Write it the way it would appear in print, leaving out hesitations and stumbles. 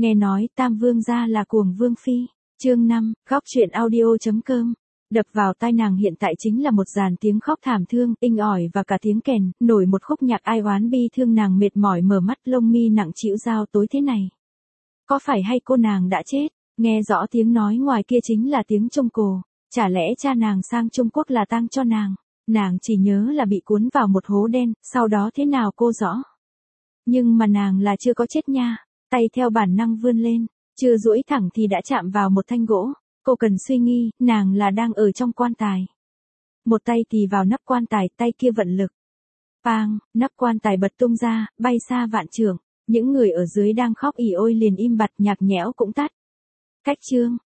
Nghe nói Tam Vương gia là cuồng vương phi. Chương 5, góc truyện audio.com. Đập vào tai nàng hiện tại chính là một dàn tiếng khóc thảm thương, inh ỏi và cả tiếng kèn, nổi một khúc nhạc ai oán bi thương. Nàng mệt mỏi mở mắt, lông mi nặng trĩu dao tối thế này. Có phải hay cô nàng đã chết? Nghe rõ tiếng nói ngoài kia chính là tiếng Trung Cổ. Chả lẽ cha nàng sang Trung Quốc là tang cho nàng? Nàng chỉ nhớ là bị cuốn vào một hố đen, sau đó thế nào cô rõ. Nhưng mà nàng là chưa có chết nha. Tay theo bản năng vươn lên, chưa duỗi thẳng thì đã chạm vào một thanh gỗ. Cô cần suy nghi, nàng là đang ở trong quan tài. Một tay thì vào nắp quan tài, tay kia vận lực. Pang, nắp quan tài bật tung ra, bay xa vạn trượng. Những người ở dưới đang khóc ỉ ôi liền im bặt, nhạc nhẽo cũng tắt. Cách chương,